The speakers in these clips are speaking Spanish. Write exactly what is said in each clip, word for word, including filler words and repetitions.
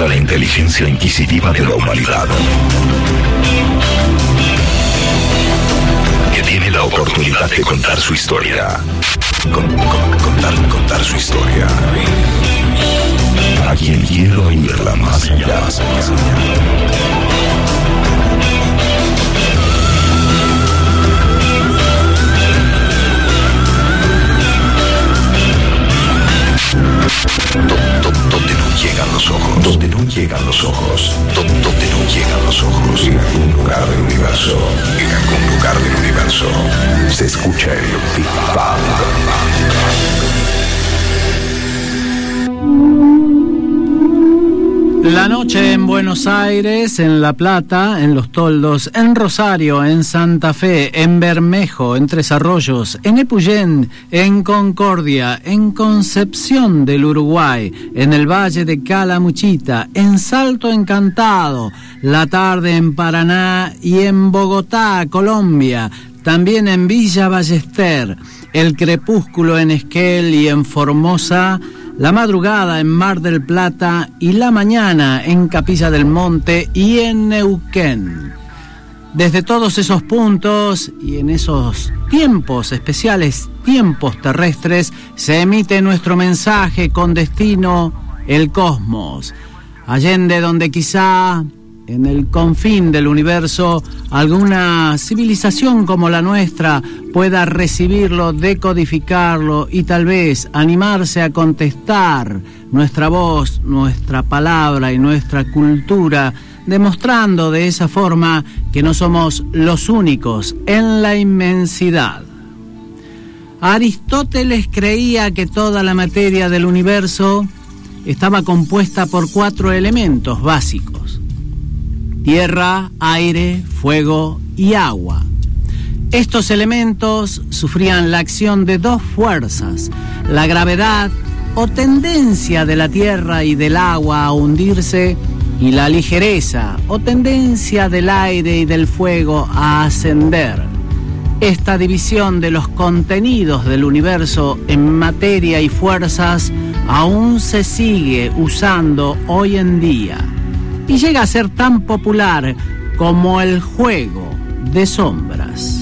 contra la inteligencia inquisitiva de la humanidad, que tiene la oportunidad de contar su historia. Con, con, contar, contar su historia. A quien quiera oírla más allá. Más allá. Donde no llegan los ojos. Donde no llegan los ojos. Donde no llegan los ojos. En algún lugar del universo. En algún lugar del universo. Se escucha el Big Bang. La noche en Buenos Aires, en La Plata, en Los Toldos, en Rosario, en Santa Fe, en Bermejo, en Tres Arroyos, en Epuyén, en Concordia, en Concepción del Uruguay, en el Valle de Calamuchita, en Salto Encantado, la tarde en Paraná y en Bogotá, Colombia, también en Villa Ballester, el crepúsculo en Esquel y en Formosa, la madrugada en Mar del Plata y la mañana en Capilla del Monte y en Neuquén. Desde todos esos puntos y en esos tiempos especiales, tiempos terrestres, se emite nuestro mensaje con destino el cosmos. Allende donde quizá en el confín del universo alguna civilización como la nuestra pueda recibirlo, decodificarlo y tal vez animarse a contestar nuestra voz, nuestra palabra y nuestra cultura, demostrando de esa forma que no somos los únicos en la inmensidad. Aristóteles creía que toda la materia del universo estaba compuesta por cuatro elementos básicos: tierra, aire, fuego y agua. Estos elementos sufrían la acción de dos fuerzas: la gravedad o tendencia de la tierra y del agua a hundirse, y la ligereza o tendencia del aire y del fuego a ascender. Esta división de los contenidos del universo en materia y fuerzas aún se sigue usando hoy en día y llega a ser tan popular como el juego de sombras.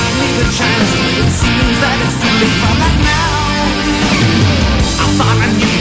Chance, it seems that it's too late for that now. I thought I knew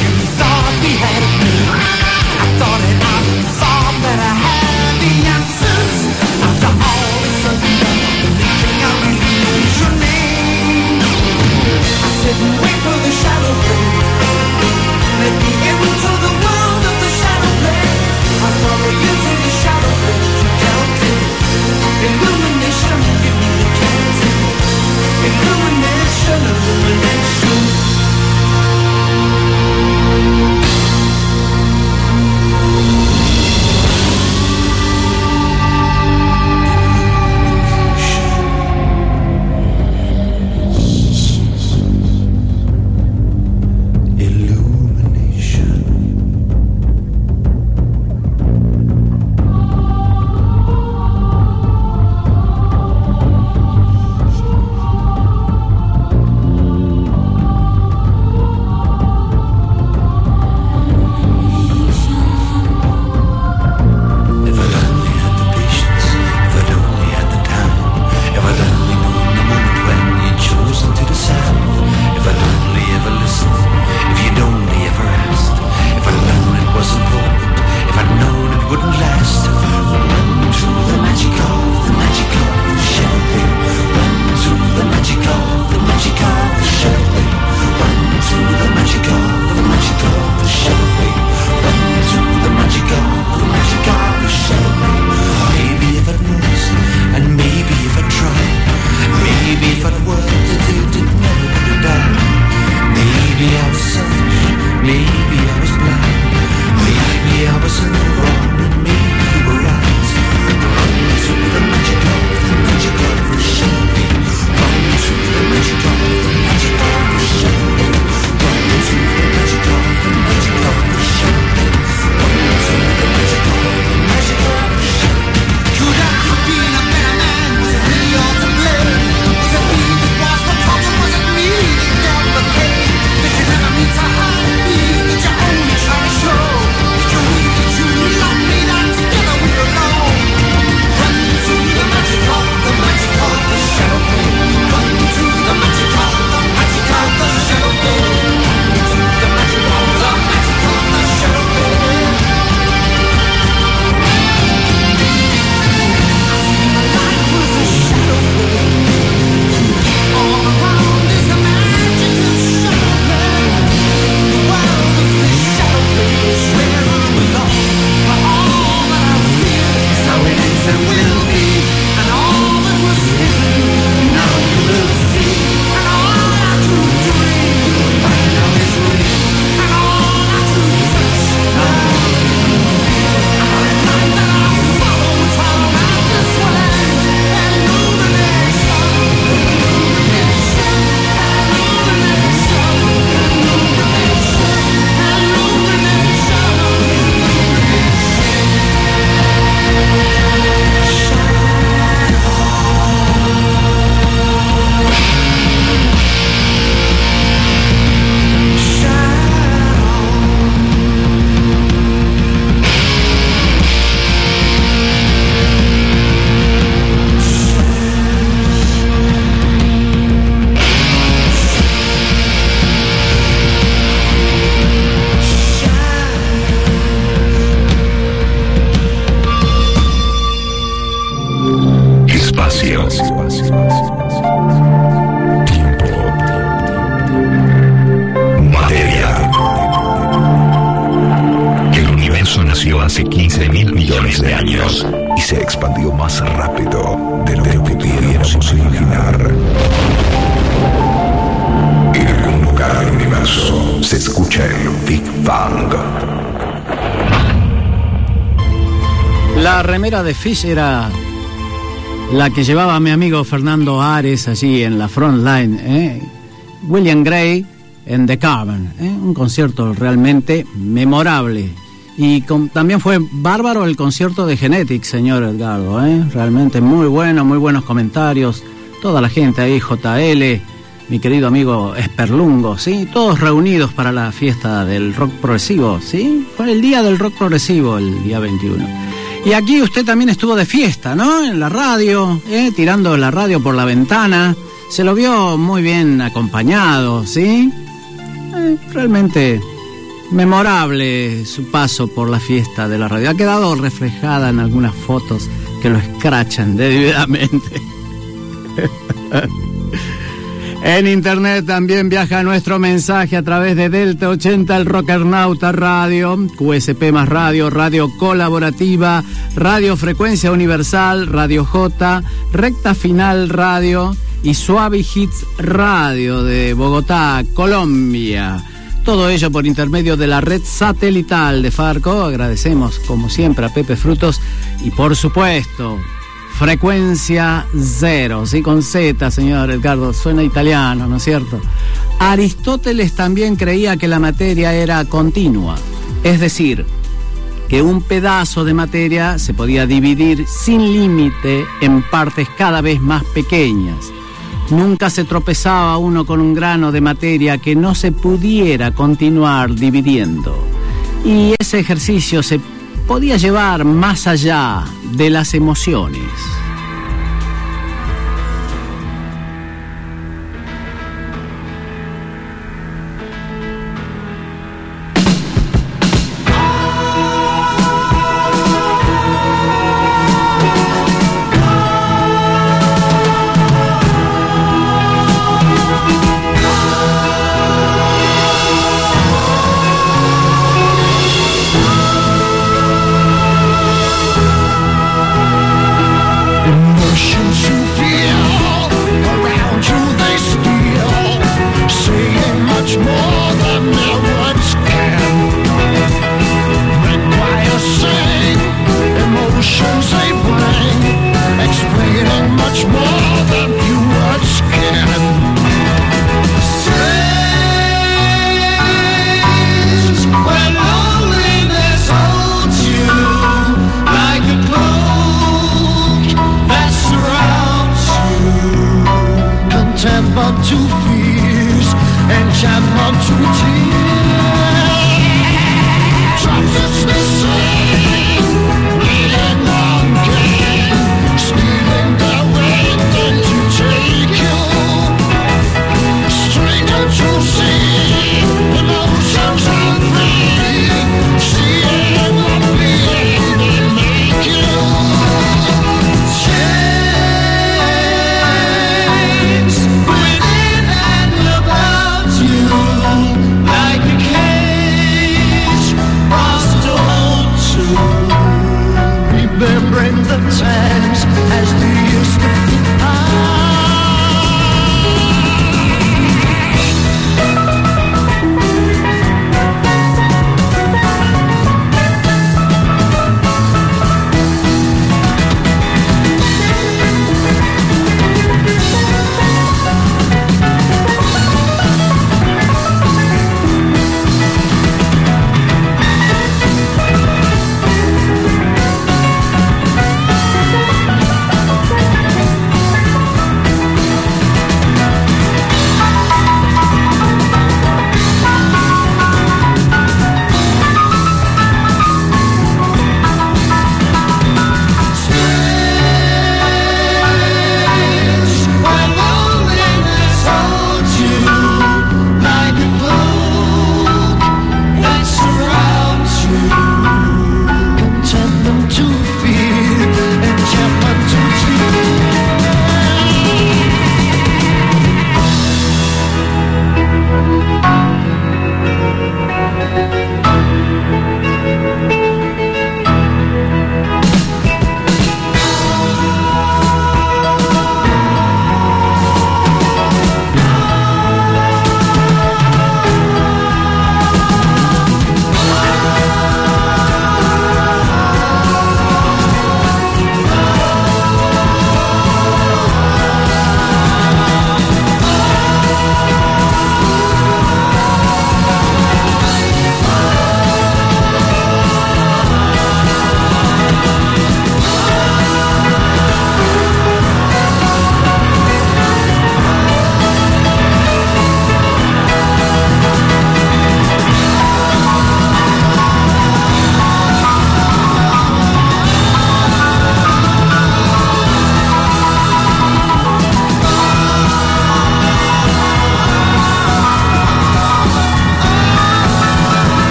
hace quince mil millones de años y se expandió más rápido de lo que pudiéramos imaginar. En algún lugar del universo se escucha el Big Bang. La remera de Fish era la que llevaba mi amigo Fernando Ares allí en la front line, ¿eh? William Gray en The Cavern, ¿eh? Un concierto realmente memorable. Y con, también fue bárbaro el concierto de Genetics, señor Edgardo, ¿eh? Realmente muy bueno, muy buenos comentarios. Toda la gente ahí, J L, mi querido amigo Esperlungo, ¿sí? Todos reunidos para la fiesta del rock progresivo, ¿sí? Fue el día del rock progresivo, el día veintiuno. Y aquí usted también estuvo de fiesta, ¿no? En la radio, ¿eh? Tirando la radio por la ventana. Se lo vio muy bien acompañado, ¿sí? Eh, realmente memorable su paso por la fiesta de la radio. Ha quedado reflejada en algunas fotos que lo escrachan debidamente. En internet también viaja nuestro mensaje a través de Delta ochenta, el Rockernauta Radio, Q S P más Radio, Radio Colaborativa, Radio Frecuencia Universal, Radio J, Recta Final Radio y Suave Hits Radio de Bogotá, Colombia. Todo ello por intermedio de la red satelital de Farco. Agradecemos como siempre a Pepe Frutos y por supuesto Frecuencia Cero, sí, con Z, señor Edgardo, suena italiano, ¿no es cierto? Aristóteles también creía que la materia era continua, es decir, que un pedazo de materia se podía dividir sin límite en partes cada vez más pequeñas. Nunca se tropezaba uno con un grano de materia que no se pudiera continuar dividiendo. Y ese ejercicio se podía llevar más allá de las emociones. Like a cage, lost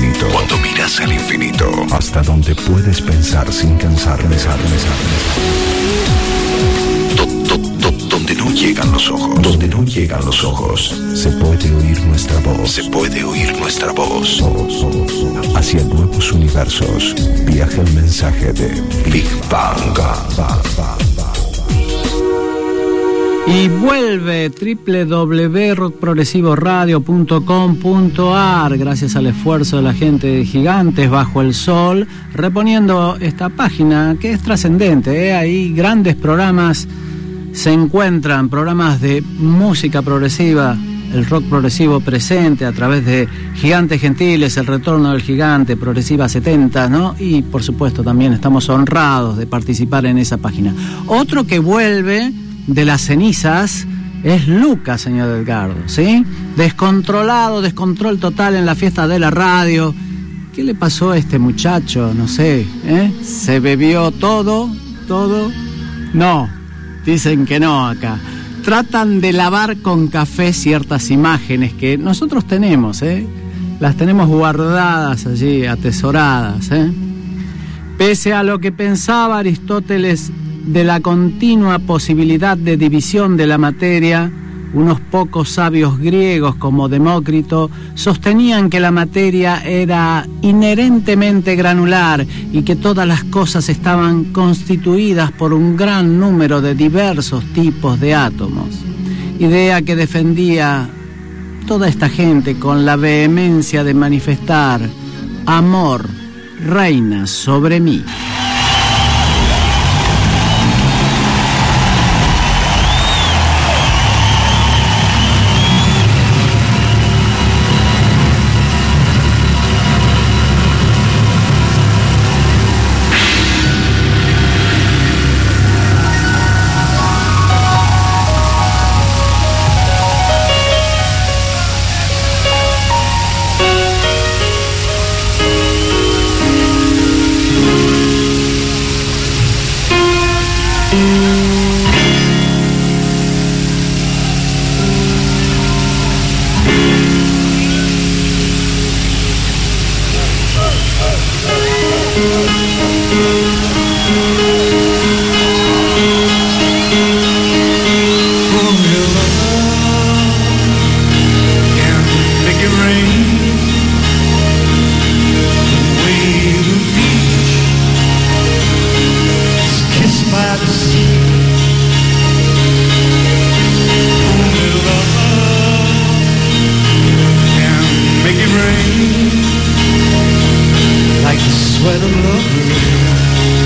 infinito. Cuando miras al infinito. Hasta donde puedes pensar sin cansar, pensar, pensar, pensar. Donde no llegan los ojos. Donde no llegan los ojos. Se puede oír nuestra voz. Se puede oír nuestra voz. Hacia nuevos universos. Viaja el mensaje de Big Bang. Y vuelve doble u doble u doble u punto rock progresivo radio punto com punto a r, gracias al esfuerzo de la gente de Gigantes Bajo el Sol, reponiendo esta página que es trascendente, ¿eh? Ahí grandes programas se encuentran, programas de música progresiva, el rock progresivo presente a través de Gigantes Gentiles, el retorno del gigante, Progresiva setenta, ¿no? Y por supuesto también estamos honrados de participar en esa página. Otro que vuelve de las cenizas es Lucas, señor Delgado, ¿sí? Descontrolado, descontrol total en la fiesta de la radio. ¿Qué le pasó a este muchacho? No sé, ¿eh? ¿Se bebió todo? ¿Todo? No, dicen que no acá. Tratan de lavar con café ciertas imágenes que nosotros tenemos, ¿eh? Las tenemos guardadas allí, atesoradas, ¿eh? Pese a lo que pensaba Aristóteles de la continua posibilidad de división de la materia, unos pocos sabios griegos como Demócrito sostenían que la materia era inherentemente granular y que todas las cosas estaban constituidas por un gran número de diversos tipos de átomos, idea que defendía toda esta gente con la vehemencia de manifestar: amor reina sobre mí. Like the sweat of love.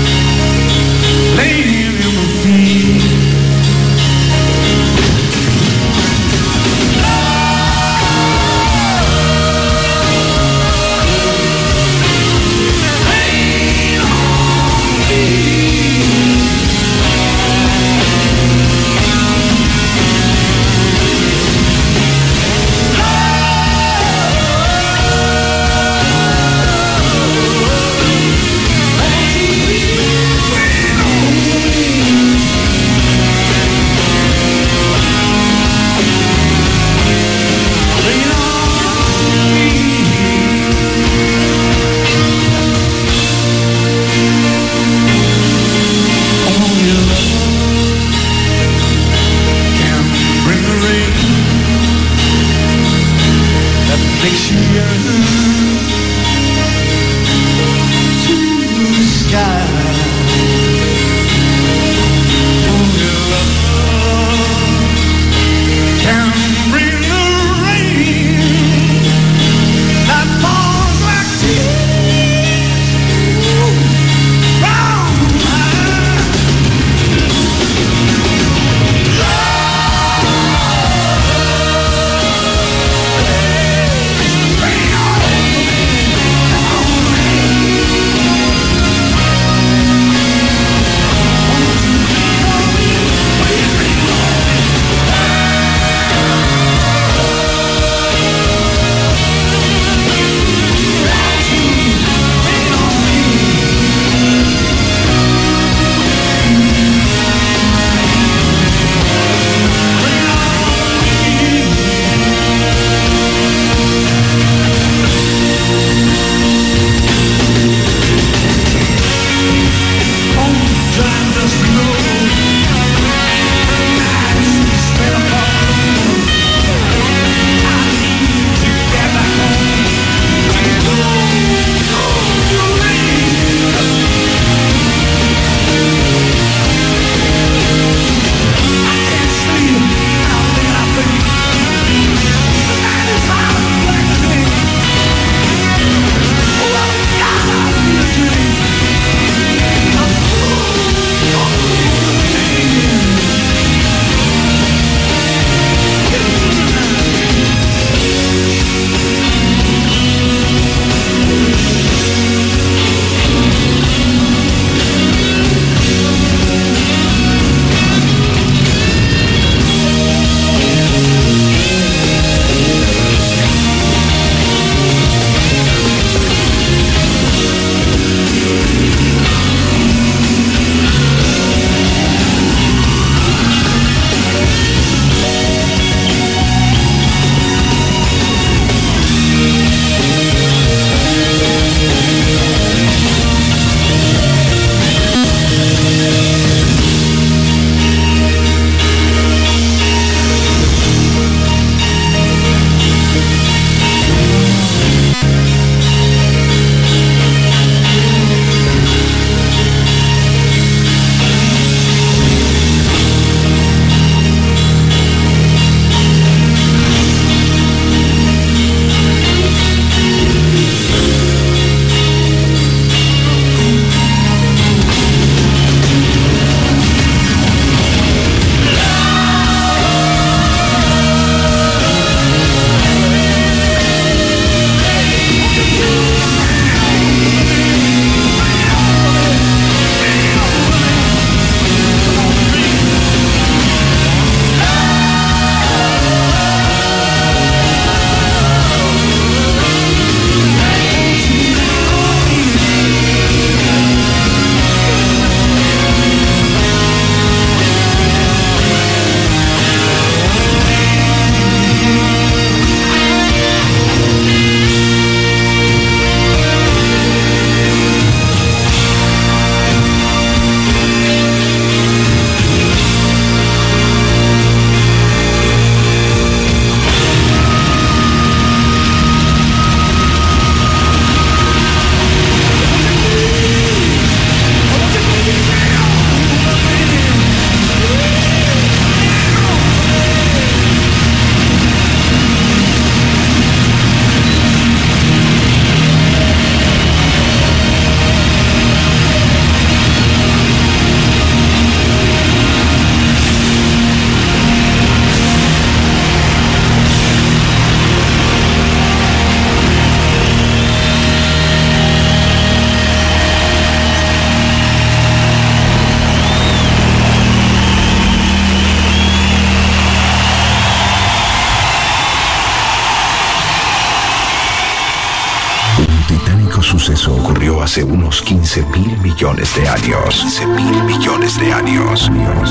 universo ocurrió hace unos quince mil millones de años. quince mil millones de años.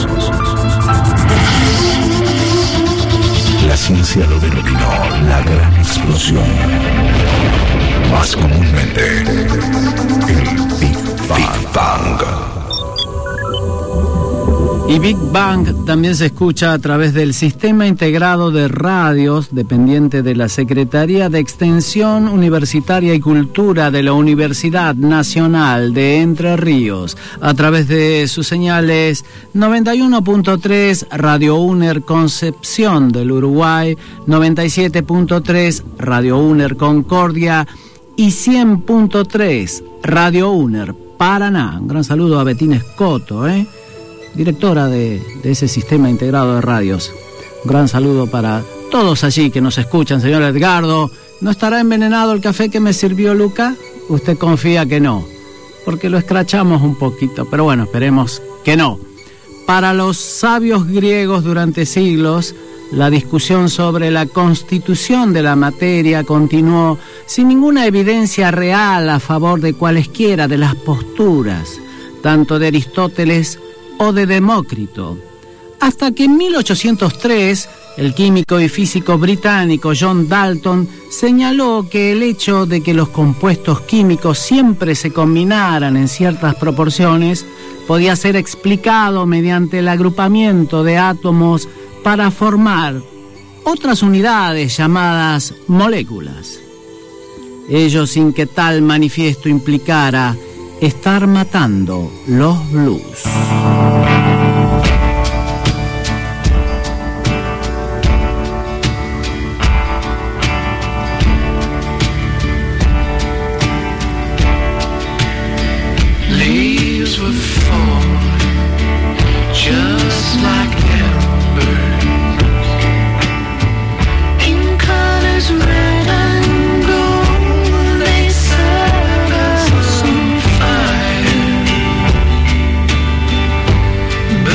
La ciencia lo denominó la gran explosión. Más comúnmente, el Big Bang. Big Bang. Y Big Bang también se escucha a través del Sistema Integrado de Radios, dependiente de la Secretaría de Extensión Universitaria y Cultura de la Universidad Nacional de Entre Ríos, a través de sus señales noventa y uno punto tres Radio UNER Concepción del Uruguay, noventa y siete punto tres Radio UNER Concordia y cien punto tres Radio UNER Paraná. Un gran saludo a Betina Escoto, ¿eh? directora de, de ese Sistema Integrado de Radios. Un gran saludo para todos allí que nos escuchan. Señor Edgardo, ¿no estará envenenado el café que me sirvió Luca? Usted confía que no, porque lo escrachamos un poquito, pero bueno, esperemos que no. Para los sabios griegos durante siglos, la discusión sobre la constitución de la materia continuó sin ninguna evidencia real a favor de cualesquiera de las posturas, tanto de Aristóteles o de Demócrito, hasta que en mil ochocientos tres el químico y físico británico John Dalton señaló que el hecho de que los compuestos químicos siempre se combinaran en ciertas proporciones podía ser explicado mediante el agrupamiento de átomos para formar otras unidades llamadas moléculas. Ello sin que tal manifiesto implicara estar matando los blues. Leaves were falling just like embers in colors red and gold. They set us on fire.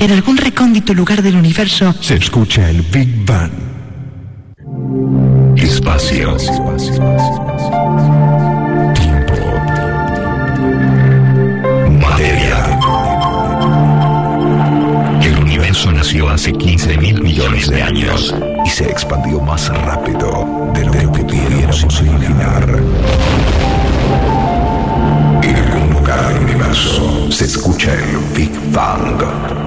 en algún recóndito lugar del universo, se escucha el Big Bang. Espacio. Tiempo. Materia. El universo nació hace quince mil millones de años y se expandió más rápido de lo que pudiéramos imaginar. En algún lugar del universo se escucha el Big Bang.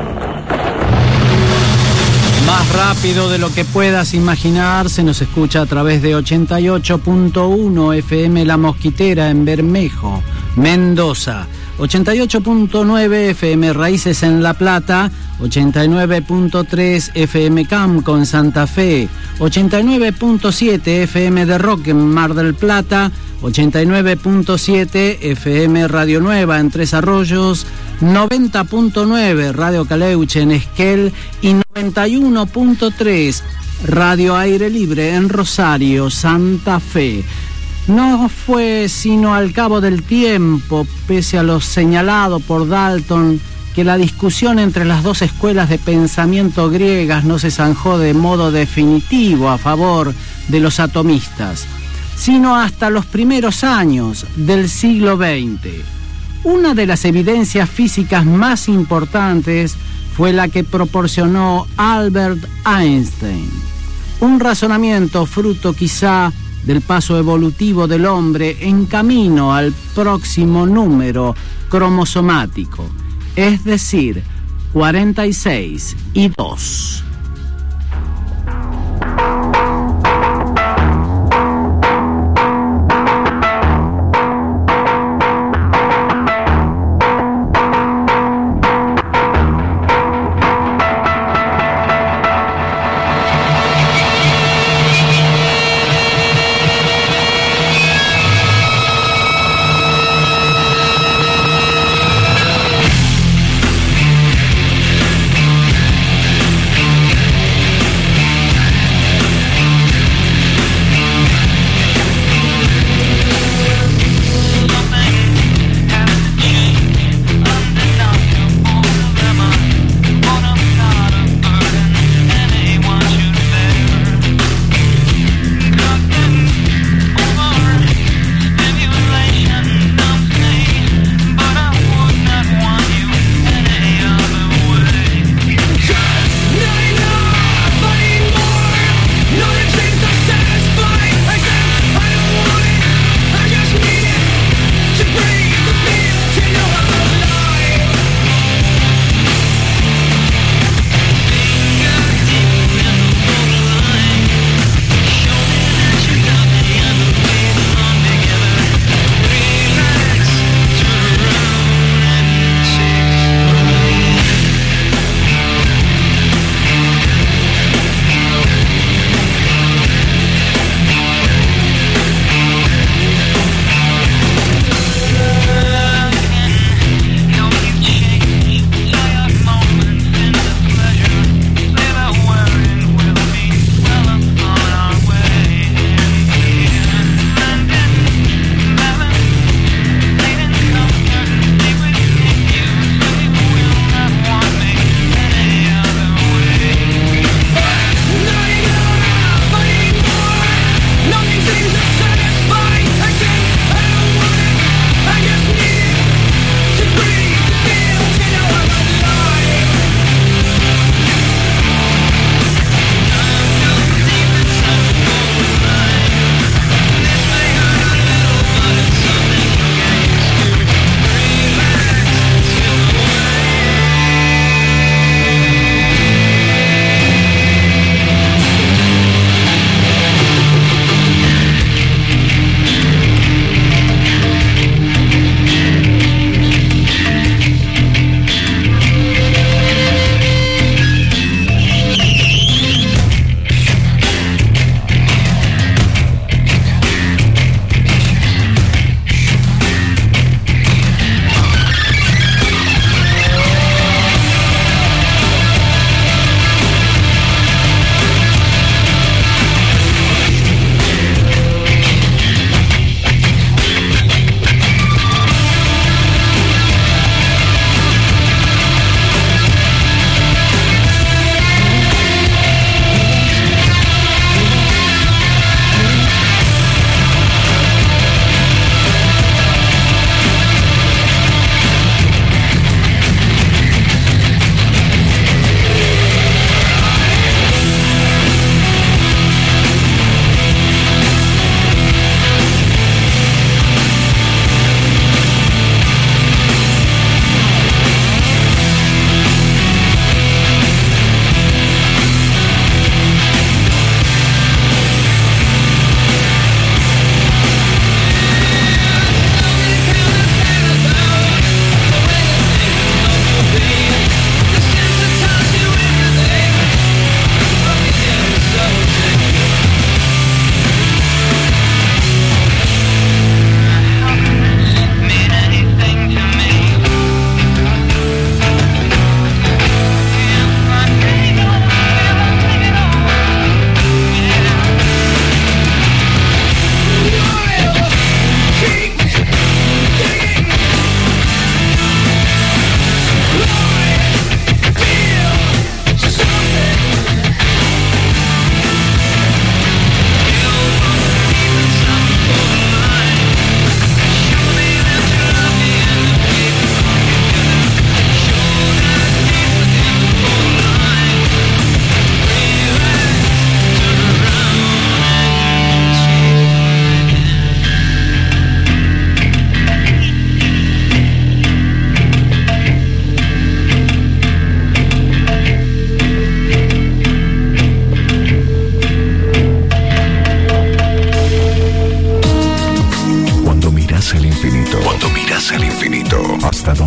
Más rápido de lo que puedas imaginar, se nos escucha a través de ochenta y ocho punto uno F M La Mosquitera en Bermejo, Mendoza, ochenta y ocho punto nueve F M Raíces en La Plata, ochenta y nueve punto tres F M Camco en Santa Fe, ochenta y nueve punto siete F M de Rock en Mar del Plata, ochenta y nueve punto siete F M Radio Nueva en Tres Arroyos, noventa punto nueve Radio Caleuche en Esquel y noventa y uno punto tres Radio Aire Libre en Rosario, Santa Fe. No fue sino al cabo del tiempo, pese a lo señalado por Dalton, que la discusión entre las dos escuelas de pensamiento griegas no se zanjó de modo definitivo a favor de los atomistas, sino hasta los primeros años del siglo veinte. Una de las evidencias físicas más importantes fue la que proporcionó Albert Einstein. Un razonamiento fruto quizá del paso evolutivo del hombre en camino al próximo número cromosomático, es decir, cuarenta y seis y dos.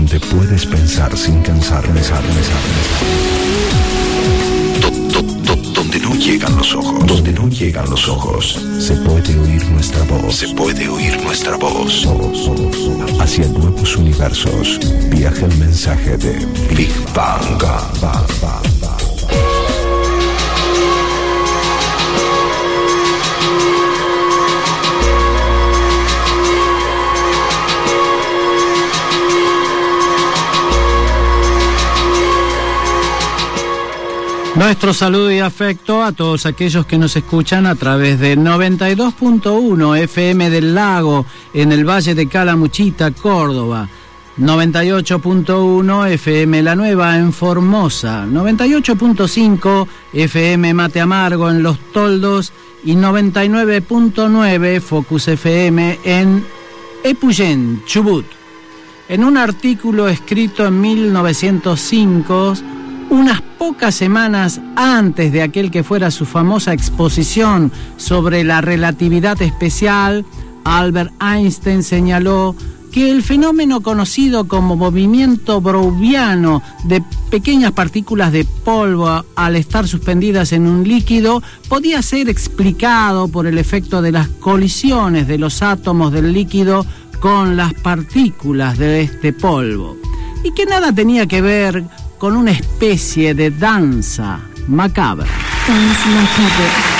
donde puedes pensar sin cansar, pensar, pensar, pensar. Do- do- do- Donde no llegan los ojos, donde no llegan los ojos, se puede oír nuestra voz, se puede oír nuestra voz. Hacia nuevos universos viaja el mensaje de Big Bang. Bang, bang, bang, bang. Nuestro saludo y afecto a todos aquellos que nos escuchan a través de noventa y dos punto uno F M del Lago en el Valle de Calamuchita, Córdoba, noventa y ocho punto uno F M La Nueva en Formosa, noventa y ocho punto cinco F M Mate Amargo en Los Toldos y noventa y nueve punto nueve Focus F M en Epuyén, Chubut. En un artículo escrito en mil novecientos cinco, unas pocas semanas antes de aquel que fuera su famosa exposición sobre la relatividad especial, Albert Einstein señaló que el fenómeno conocido como movimiento browniano de pequeñas partículas de polvo al estar suspendidas en un líquido podía ser explicado por el efecto de las colisiones de los átomos del líquido con las partículas de este polvo, y que nada tenía que ver con una especie de danza macabra. Danza macabra.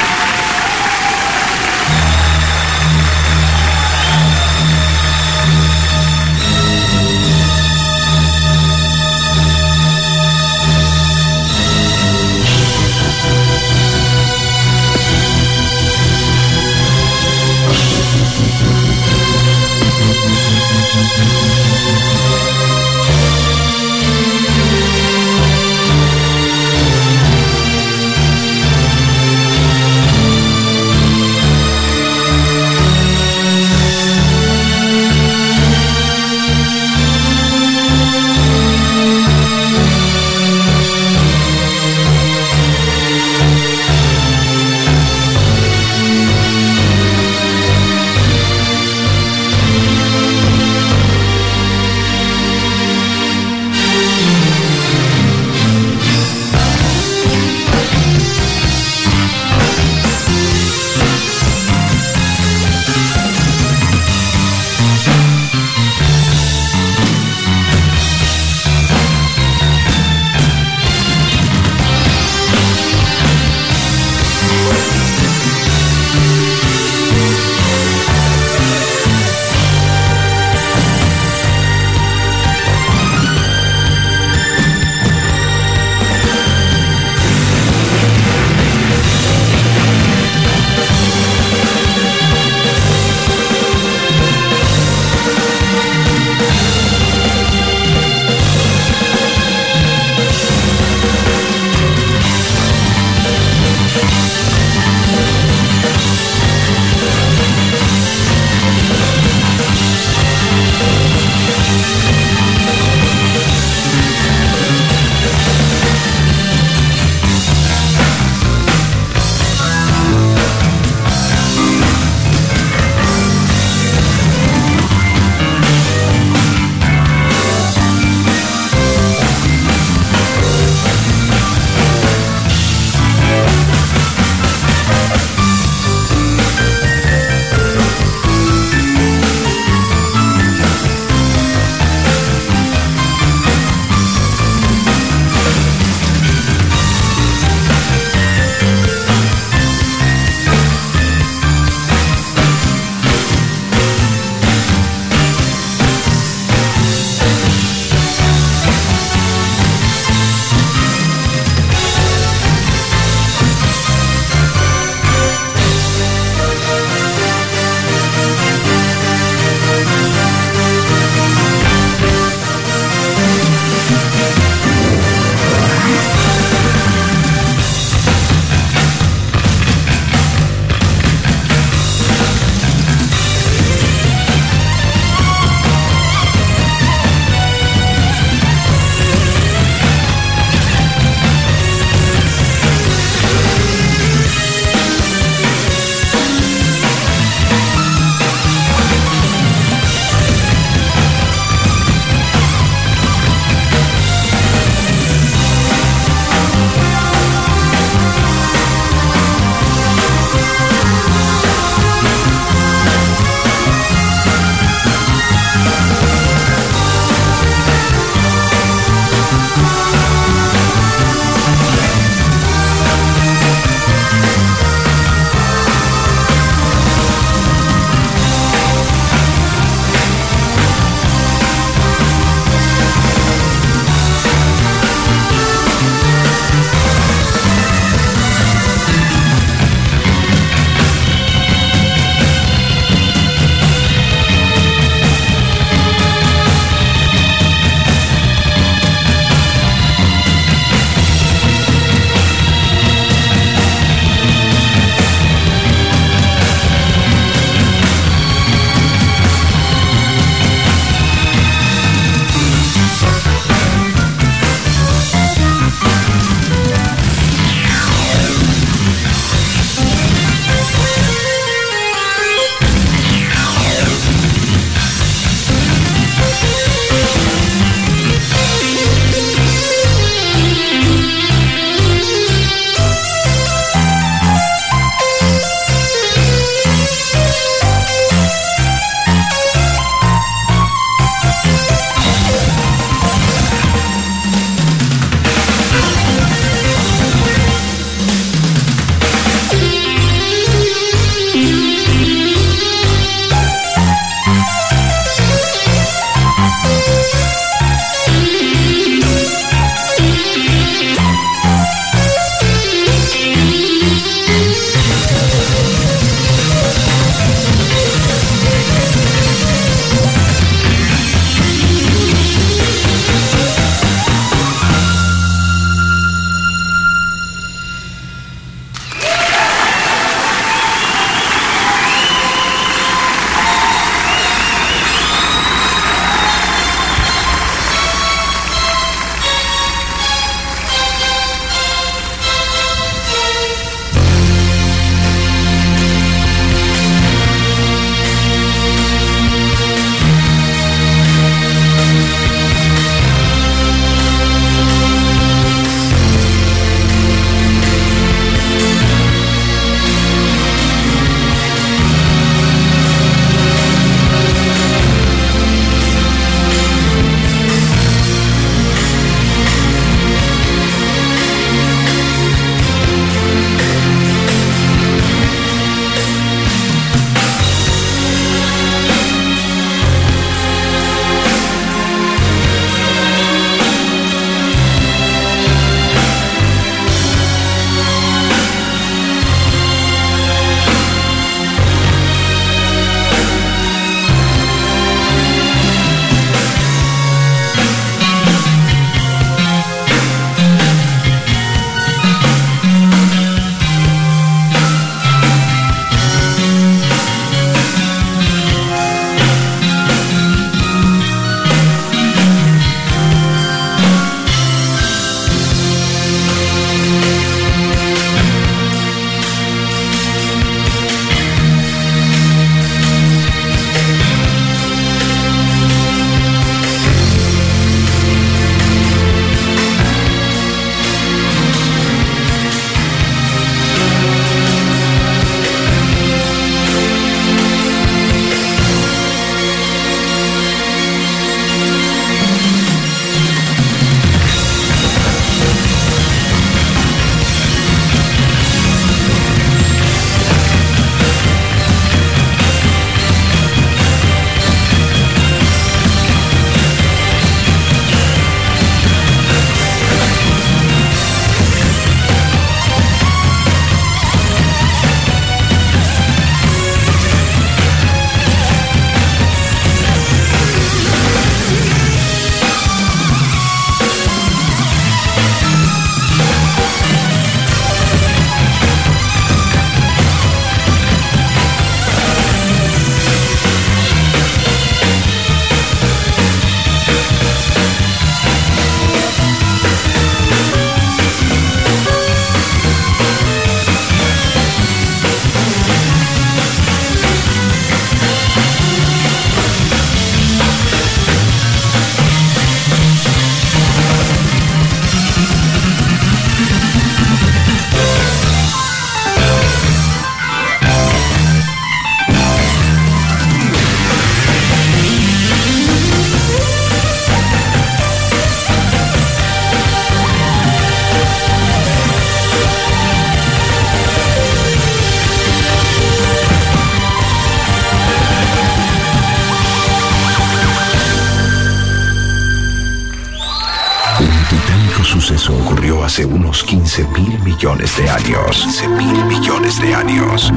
hace unos quince mil millones de años. quince mil millones de años.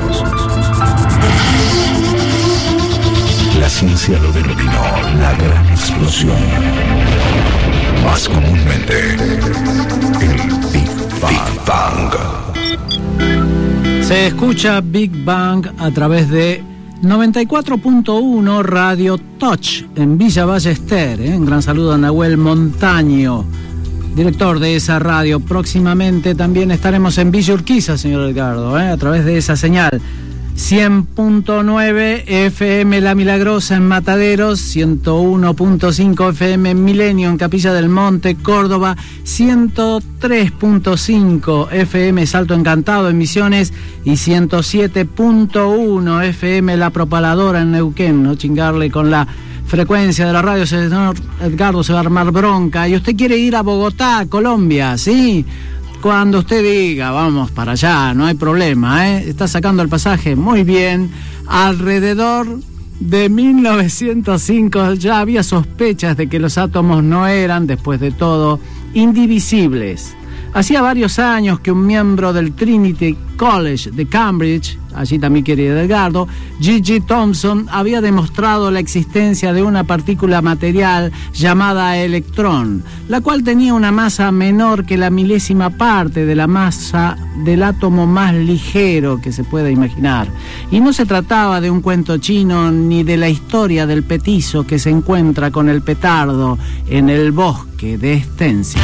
La ciencia lo denominó la gran explosión. Más comúnmente, el Big Bang. Se escucha Big Bang a través de noventa y cuatro punto uno Radio Touch en Villa Ballester. ¿eh? Un gran saludo a Nahuel Montaño, director de esa radio. Próximamente también estaremos en Villa Urquiza, señor Edgardo, ¿eh? a través de esa señal. cien punto nueve F M La Milagrosa en Mataderos, ciento uno punto cinco F M Milenio en Capilla del Monte, Córdoba, ciento tres punto cinco F M Salto Encantado en Misiones y ciento siete punto uno F M La Propaladora en Neuquén. No chingarle con la frecuencia de la radio, señor Edgardo, se va a armar bronca. Y usted quiere ir a Bogotá, Colombia, ¿sí? Cuando usted diga, vamos para allá, no hay problema, ¿eh? Está sacando el pasaje, muy bien. Alrededor de mil novecientos cinco ya había sospechas de que los átomos no eran, después de todo, indivisibles. Hacía varios años que un miembro del Trinity College de Cambridge, allí también querido Edgardo, G G Thomson, había demostrado la existencia de una partícula material llamada electrón, la cual tenía una masa menor que la milésima parte de la masa del átomo más ligero que se pueda imaginar. Y no se trataba de un cuento chino ni de la historia del petizo que se encuentra con el petardo en el bosque de Stencil.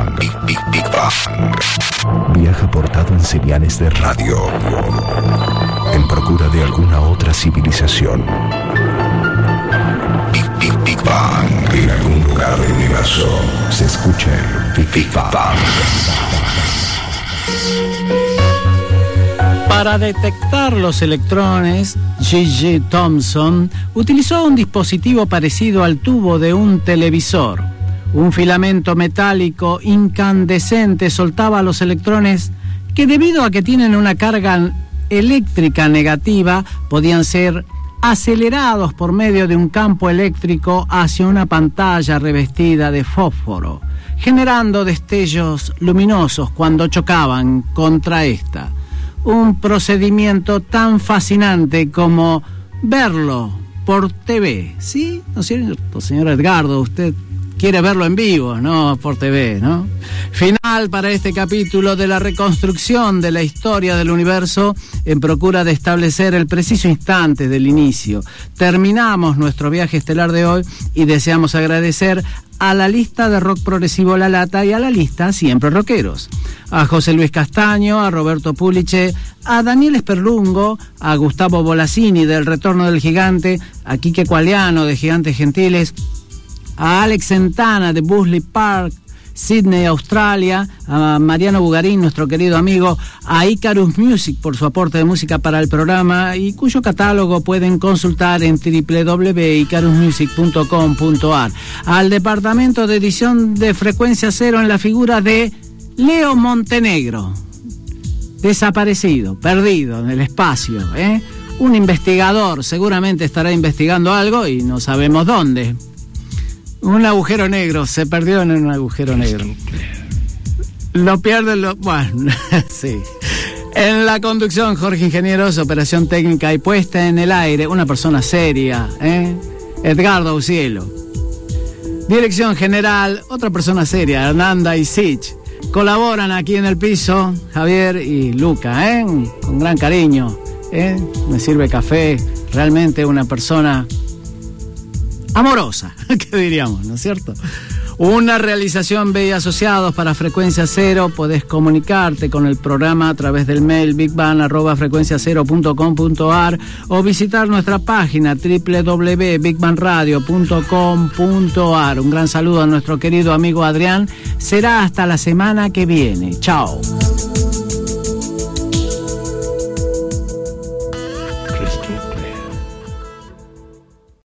Bang. Big, Big, Big Bang. Viaja portado en señales de radio en procura de alguna otra civilización. Big, Big, Big Bang. En algún lugar del universo se escucha el Big, Big Bang. Para detectar los electrones, G G Thomson utilizó un dispositivo parecido al tubo de un televisor. Un filamento metálico incandescente soltaba los electrones que, debido a que tienen una carga eléctrica negativa, podían ser acelerados por medio de un campo eléctrico hacia una pantalla revestida de fósforo, generando destellos luminosos cuando chocaban contra esta. Un procedimiento tan fascinante como verlo por T V, ¿sí? ¿No es cierto, señor Edgardo? Usted quiere verlo en vivo, no por T V, ¿no? Final para este capítulo de la reconstrucción de la historia del universo en procura de establecer el preciso instante del inicio. Terminamos nuestro viaje estelar de hoy y deseamos agradecer a la lista de rock progresivo La Lata y a la lista Siempre Rockeros, a José Luis Castaño, a Roberto Puliche, a Daniel Esperlungo, a Gustavo Bolasini del Retorno del Gigante, a Quique Cualiano de Gigantes Gentiles, a Alex Santana de Busley Park, Sydney, Australia, a Mariano Bugarín, nuestro querido amigo, a Icarus Music por su aporte de música para el programa y cuyo catálogo pueden consultar en doble u doble u doble u punto icarus music punto com punto a r. Al departamento de edición de Frecuencia Cero en la figura de Leo Montenegro, desaparecido, perdido en el espacio, ¿eh? Un investigador, seguramente estará investigando algo y no sabemos dónde. Un agujero negro, se perdió en un agujero negro. Lo pierden, lo... Bueno, sí. En la conducción, Jorge Ingenieros, operación técnica y puesta en el aire, una persona seria, ¿eh? Edgardo Ucielo. Dirección general, otra persona seria, Hernanda y Sich. Colaboran aquí en el piso, Javier y Luca, ¿eh? Con gran cariño, ¿eh? Me sirve café, realmente una persona amorosa, que diríamos, ¿no es cierto? Una realización B y Asociados para Frecuencia Cero. Podés comunicarte con el programa a través del mail bigbang arroba frecuencia cero punto com punto a r o visitar nuestra página doble u doble u doble u punto big bang radio punto com punto a r. Un gran saludo a nuestro querido amigo Adrián. Será hasta la semana que viene. Chao. Crystal Play.